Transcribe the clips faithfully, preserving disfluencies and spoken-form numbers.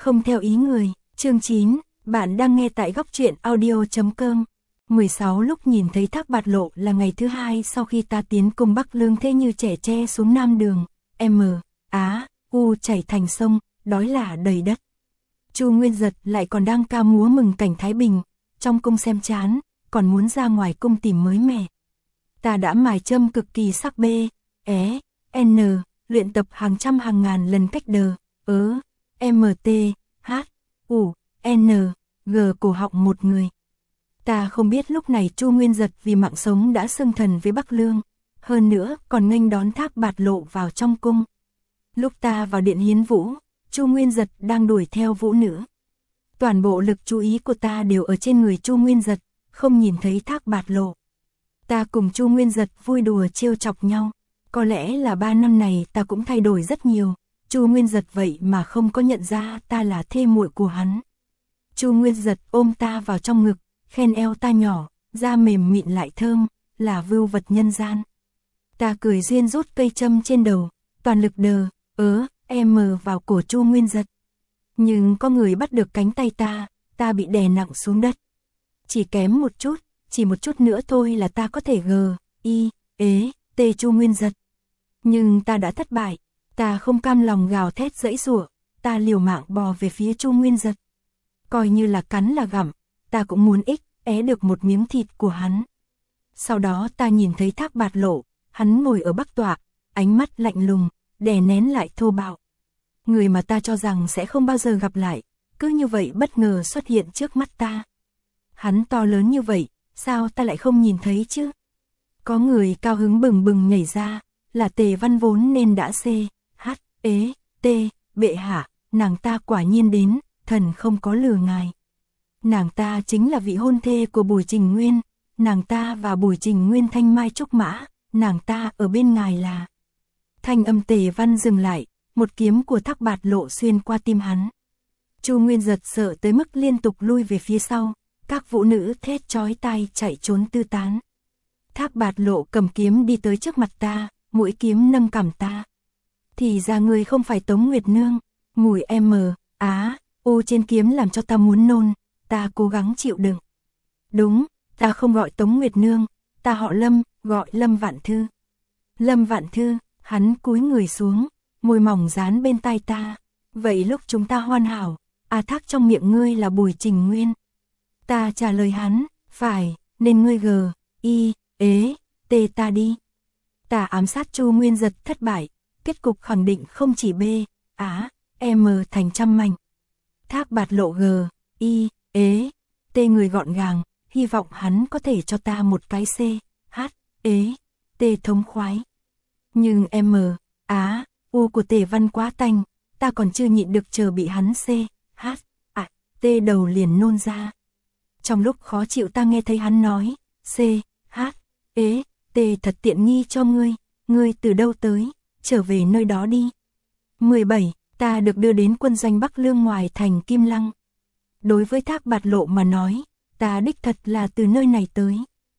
Không theo ý người, chương chín, bạn đang nghe tại góc truyện audio chấm com. mười sáu lúc nhìn thấy thác Bạt Lộ là ngày thứ hai sau khi ta tiến cung Bắc Lương, thế như trẻ tre xuống Nam Đường, M, Á, U chảy thành sông, đói lả đầy đất. Chu Nguyên Giật lại còn đang ca múa mừng cảnh Thái Bình, trong cung xem chán, còn muốn ra ngoài cung tìm mới mẻ. Ta đã mài châm cực kỳ sắc B, É, N, luyện tập hàng trăm hàng ngàn lần cách đờ, ớ, M, T, H, U, N, G cổ họng một người. Ta không biết lúc này Chu Nguyên Giật vì mạng sống đã xưng thần với Bắc Lương, hơn nữa còn nghênh đón thác Bạt Lộ vào trong cung. Lúc ta vào điện hiến vũ, Chu Nguyên Giật đang đuổi theo vũ nữ. Toàn bộ lực chú ý của ta đều ở trên người Chu Nguyên Giật, không nhìn thấy thác Bạt Lộ. Ta cùng Chu Nguyên Giật vui đùa trêu chọc nhau, có lẽ là ba năm này ta cũng thay đổi rất nhiều. Chu Nguyên Giật vậy mà không có nhận ra ta là thê muội của hắn. Chu Nguyên Giật ôm ta vào trong ngực, khen eo ta nhỏ, da mềm mịn lại thơm, là vưu vật nhân gian. Ta cười duyên rút cây châm trên đầu, toàn lực đờ, ớ, em vào cổ Chu Nguyên Giật. Nhưng có người bắt được cánh tay ta, ta bị đè nặng xuống đất. Chỉ kém một chút, chỉ một chút nữa thôi là ta có thể gờ, y, ế, tê Chu Nguyên Giật. Nhưng ta đã thất bại, ta không cam lòng gào thét giãy giụa, ta liều mạng bò về phía Chu Nguyên Giật. Coi như là cắn là gặm, ta cũng muốn ích, é được một miếng thịt của hắn. Sau đó ta nhìn thấy thác Bạt Lộ, hắn ngồi ở bắc tọa, ánh mắt lạnh lùng, đè nén lại thô bạo. Người mà ta cho rằng sẽ không bao giờ gặp lại, cứ như vậy bất ngờ xuất hiện trước mắt ta. Hắn to lớn như vậy, sao ta lại không nhìn thấy chứ? Có người cao hứng bừng bừng nhảy ra, là Tề Văn vốn nên đã C, H, ế, T, bệ hạ, nàng ta quả nhiên đến, thần không có lừa ngài. Nàng ta chính là vị hôn thê của Bùi Trình Nguyên, nàng ta và Bùi Trình Nguyên thanh mai trúc mã, nàng ta ở bên ngài là. Thanh âm Tề Văn dừng lại, một kiếm của thác Bạt Lộ xuyên qua tim hắn. Chu Nguyên Giật sợ tới mức liên tục lui về phía sau, các vũ nữ thét chói tai chạy trốn tứ tán. Thác Bạt Lộ cầm kiếm đi tới trước mặt ta, mũi kiếm nâng cằm ta. Thì ra người không phải Tống Nguyệt Nương, mùi M, Á, U trên kiếm làm cho ta muốn nôn, ta cố gắng chịu đựng. Đúng, ta không gọi Tống Nguyệt Nương, ta họ Lâm, gọi Lâm Vạn Thư. Lâm Vạn Thư, hắn cúi người xuống, môi mỏng dán bên tai ta. Vậy lúc chúng ta hoàn hảo, à thác trong miệng ngươi là Bùi Trình Nguyên. Ta trả lời hắn, phải, nên ngươi gờ, y, ế, tê ta đi. Ta ám sát Chu Nguyên Giật thất bại, kết cục khẳng định không chỉ B, Á, M thành trăm mảnh. Thác Bạt Lộ G, Y, ế, T người gọn gàng, hy vọng hắn có thể cho ta một cái C, H, ế, T thống khoái. Nhưng M, Á, U của Tề Văn quá tanh, ta còn chưa nhịn được chờ bị hắn C, H, à, T đầu liền nôn ra. Trong lúc khó chịu ta nghe thấy hắn nói, C, H, ế, T thật tiện nghi cho ngươi, ngươi từ đâu tới, trở về nơi đó đi. mười bảy, ta được đưa đến quân doanh Bắc Lương ngoài thành Kim Lăng. Đối với thác Bạt Lộ mà nói, ta đích thật là từ nơi này tới.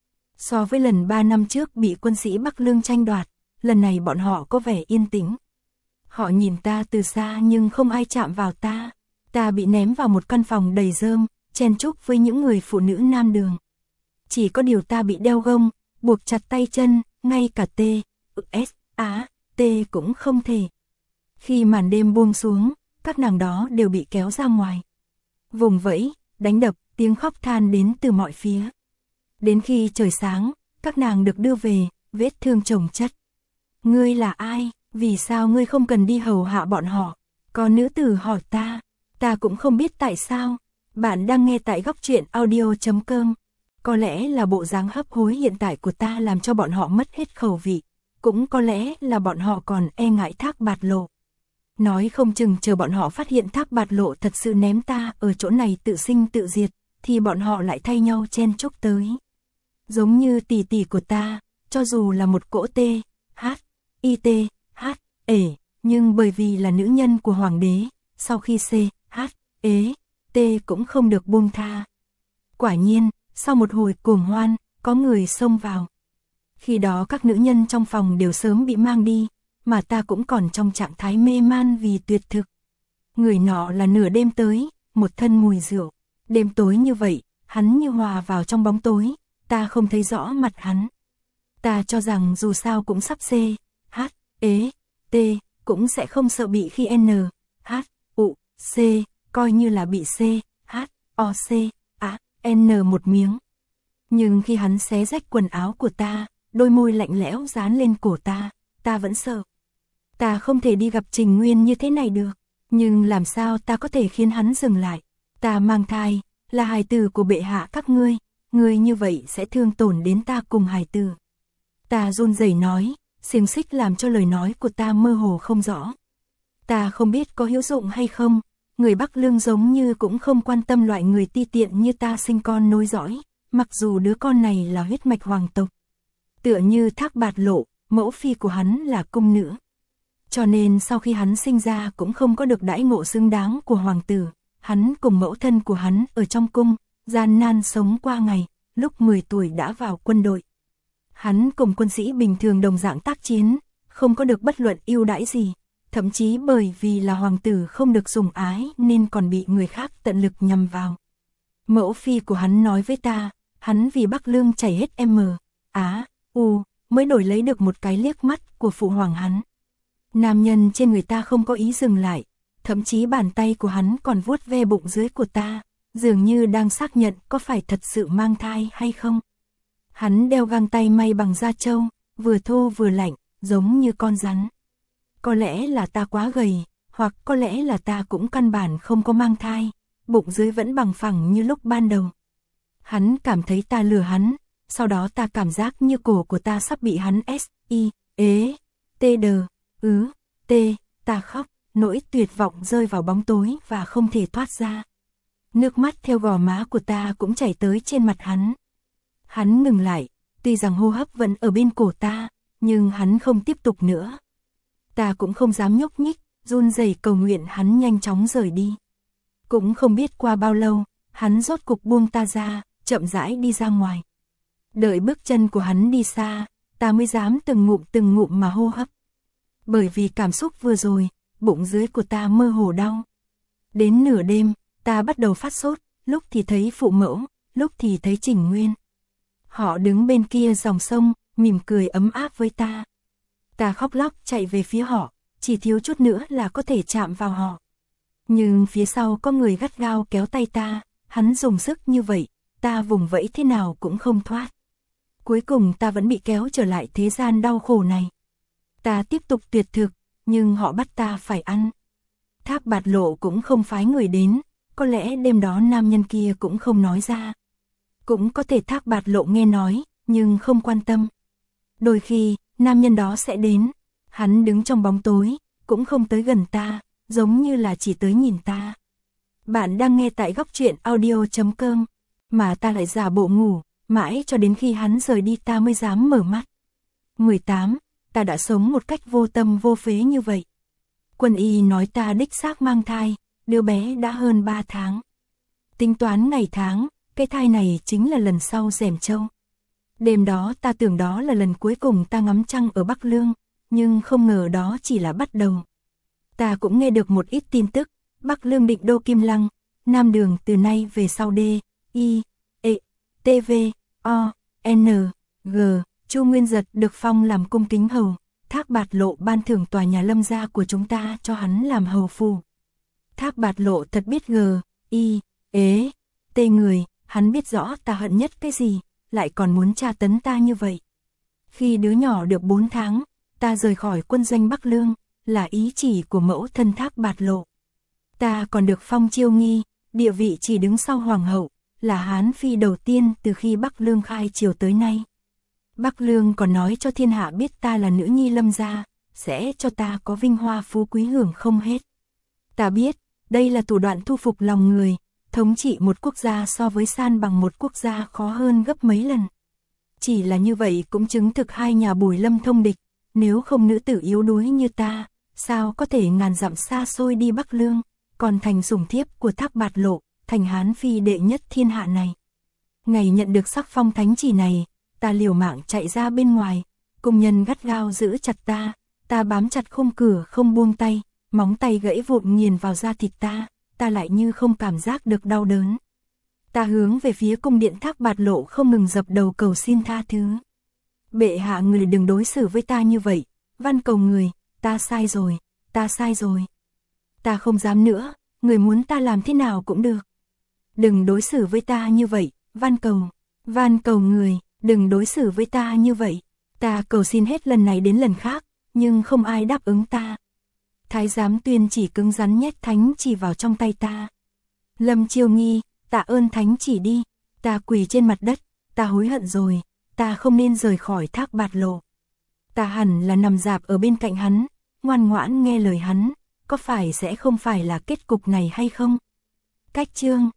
So với lần ba năm trước bị quân sĩ Bắc Lương tranh đoạt, lần này bọn họ có vẻ yên tĩnh. Họ nhìn ta từ xa nhưng không ai chạm vào ta. Ta bị ném vào một căn phòng đầy rơm, chen chúc với những người phụ nữ Nam Đường. Chỉ có điều ta bị đeo gông, buộc chặt tay chân, ngay cả T, S, Á, T cũng không thể. Khi màn đêm buông xuống, các nàng đó đều bị kéo ra ngoài. Vùng vẫy, đánh đập, tiếng khóc than đến từ mọi phía. Đến khi trời sáng, các nàng được đưa về, vết thương chồng chất. Ngươi là ai? Vì sao ngươi không cần đi hầu hạ bọn họ? Có nữ tử hỏi ta. Ta cũng không biết tại sao. Bạn đang nghe tại góc truyện audio chấm com. Có lẽ là bộ dáng hấp hối hiện tại của ta làm cho bọn họ mất hết khẩu vị. Cũng có lẽ là bọn họ còn e ngại thác Bạt Lộ. Nói không chừng chờ bọn họ phát hiện thác Bạt Lộ thật sự ném ta ở chỗ này tự sinh tự diệt, thì bọn họ lại thay nhau chen chúc tới. Giống như tỷ tỷ của ta, cho dù là một cỗ T, H, I T, H, ể, nhưng bởi vì là nữ nhân của hoàng đế, sau khi C, H, ế, T cũng không được buông tha. Quả nhiên, sau một hồi cuồng hoan, có người xông vào. Khi đó các nữ nhân trong phòng đều sớm bị mang đi, mà ta cũng còn trong trạng thái mê man vì tuyệt thực. Người nọ là nửa đêm tới, một thân mùi rượu. Đêm tối như vậy, hắn như hòa vào trong bóng tối, ta không thấy rõ mặt hắn. Ta cho rằng dù sao cũng sắp C, H, E, T, cũng sẽ không sợ bị khi N, H, U, C, coi như là bị C, H, O, C, A, N một miếng. Nhưng khi hắn xé rách quần áo của ta, đôi môi lạnh lẽo dán lên cổ ta, ta vẫn sợ. Ta không thể đi gặp Trình Nguyên như thế này được, nhưng làm sao ta có thể khiến hắn dừng lại. Ta mang thai, là hài tử của bệ hạ các ngươi, ngươi như vậy sẽ thương tổn đến ta cùng hài tử. Ta run rẩy nói, xiềng xích làm cho lời nói của ta mơ hồ không rõ. Ta không biết có hữu dụng hay không, người Bắc Lương giống như cũng không quan tâm loại người ti tiện như ta sinh con nối dõi, mặc dù đứa con này là huyết mạch hoàng tộc. Tựa như Thác Bạt Lộ, mẫu phi của hắn là cung nữ. Cho nên sau khi hắn sinh ra cũng không có được đãi ngộ xứng đáng của hoàng tử. Hắn cùng mẫu thân của hắn ở trong cung, gian nan sống qua ngày, lúc mười tuổi đã vào quân đội. Hắn cùng quân sĩ bình thường đồng dạng tác chiến, không có được bất luận ưu đãi gì, thậm chí bởi vì là hoàng tử không được sủng ái nên còn bị người khác tận lực nhằm vào. Mẫu phi của hắn nói với ta, hắn vì Bắc Lương chảy hết M, Á, U, mới đổi lấy được một cái liếc mắt của phụ hoàng hắn. Nam nhân trên người ta không có ý dừng lại, thậm chí bàn tay của hắn còn vuốt ve bụng dưới của ta, dường như đang xác nhận có phải thật sự mang thai hay không. Hắn đeo găng tay may bằng da trâu, vừa thô vừa lạnh, giống như con rắn. Có lẽ là ta quá gầy, hoặc có lẽ là ta cũng căn bản không có mang thai, bụng dưới vẫn bằng phẳng như lúc ban đầu. Hắn cảm thấy ta lừa hắn, sau đó ta cảm giác như cổ của ta sắp bị hắn S, I, ế, T, D, ứ, T, ta khóc, nỗi tuyệt vọng rơi vào bóng tối và không thể thoát ra. Nước mắt theo gò má của ta cũng chảy tới trên mặt hắn. Hắn ngừng lại, tuy rằng hô hấp vẫn ở bên cổ ta, nhưng hắn không tiếp tục nữa. Ta cũng không dám nhúc nhích, run rẩy cầu nguyện hắn nhanh chóng rời đi. Cũng không biết qua bao lâu, hắn rốt cục buông ta ra, chậm rãi đi ra ngoài. Đợi bước chân của hắn đi xa, ta mới dám từng ngụm từng ngụm mà hô hấp. Bởi vì cảm xúc vừa rồi, bụng dưới của ta mơ hồ đau. Đến nửa đêm, ta bắt đầu phát sốt, lúc thì thấy phụ mẫu, lúc thì thấy Trình Nguyên. Họ đứng bên kia dòng sông, mỉm cười ấm áp với ta. Ta khóc lóc chạy về phía họ, chỉ thiếu chút nữa là có thể chạm vào họ. Nhưng phía sau có người gắt gao kéo tay ta, hắn dùng sức như vậy, ta vùng vẫy thế nào cũng không thoát. Cuối cùng ta vẫn bị kéo trở lại thế gian đau khổ này. Ta tiếp tục tuyệt thực, nhưng họ bắt ta phải ăn. Thác Bạt Lộ cũng không phái người đến, có lẽ đêm đó nam nhân kia cũng không nói ra. Cũng có thể Thác Bạt Lộ nghe nói, nhưng không quan tâm. Đôi khi, nam nhân đó sẽ đến, hắn đứng trong bóng tối, cũng không tới gần ta, giống như là chỉ tới nhìn ta. Bạn đang nghe tại góc truyện audio chấm com, mà ta lại giả bộ ngủ, mãi cho đến khi hắn rời đi ta mới dám mở mắt. mười tám, ta đã sống một cách vô tâm vô phế như vậy. Quân y nói ta đích xác mang thai, đứa bé đã hơn ba tháng. Tính toán ngày tháng, cái thai này chính là lần sau Rèm Châu. Đêm đó ta tưởng đó là lần cuối cùng ta ngắm trăng ở Bắc Lương, nhưng không ngờ đó chỉ là bắt đầu. Ta cũng nghe được một ít tin tức, Bắc Lương định đô Kim Lăng, Nam Đường từ nay về sau D, I, E, T, V, O, N, G, Chu Nguyên Giật được phong làm cung kính hầu, Thác Bạt Lộ ban thưởng tòa nhà Lâm gia của chúng ta cho hắn làm hầu phu. Thác Bạt Lộ thật biết G, I, ế, T người, hắn biết rõ ta hận nhất cái gì, lại còn muốn tra tấn ta như vậy. Khi đứa nhỏ được bốn tháng, ta rời khỏi quân doanh Bắc Lương, là ý chỉ của mẫu thân Thác Bạt Lộ. Ta còn được phong chiêu nghi, địa vị chỉ đứng sau hoàng hậu, là Hán phi đầu tiên từ khi Bắc Lương khai triều tới nay. Bắc Lương còn nói cho thiên hạ biết ta là nữ nhi Lâm gia, sẽ cho ta có vinh hoa phú quý hưởng không hết. Ta biết, đây là thủ đoạn thu phục lòng người, thống trị một quốc gia so với san bằng một quốc gia khó hơn gấp mấy lần. Chỉ là như vậy cũng chứng thực hai nhà Bùi Lâm thông địch, nếu không nữ tử yếu đuối như ta, sao có thể ngàn dặm xa xôi đi Bắc Lương, còn thành sủng thiếp của Thác Bạt Lộ, thành Hán phi đệ nhất thiên hạ này. Ngày nhận được sắc phong thánh chỉ này, ta liều mạng chạy ra bên ngoài, cung nhân gắt gao giữ chặt ta, ta bám chặt khung cửa không buông tay, móng tay gãy vụn nghiền vào da thịt ta, ta lại như không cảm giác được đau đớn. Ta hướng về phía cung điện Thác Bạt Lộ không ngừng dập đầu cầu xin tha thứ. Bệ hạ người đừng đối xử với ta như vậy, van cầu người, ta sai rồi, ta sai rồi. Ta không dám nữa, người muốn ta làm thế nào cũng được. Đừng đối xử với ta như vậy, van cầu, van cầu người, đừng đối xử với ta như vậy. Ta cầu xin hết lần này đến lần khác, nhưng không ai đáp ứng ta. Thái giám Tuyên chỉ cứng rắn nhét thánh chỉ vào trong tay ta. Lâm Chiêu Nghi, tạ ơn thánh chỉ đi, ta quỳ trên mặt đất, ta hối hận rồi, ta không nên rời khỏi Thác Bạt Lộ. Ta hẳn là nằm rạp ở bên cạnh hắn, ngoan ngoãn nghe lời hắn, có phải sẽ không phải là kết cục này hay không? Cách chương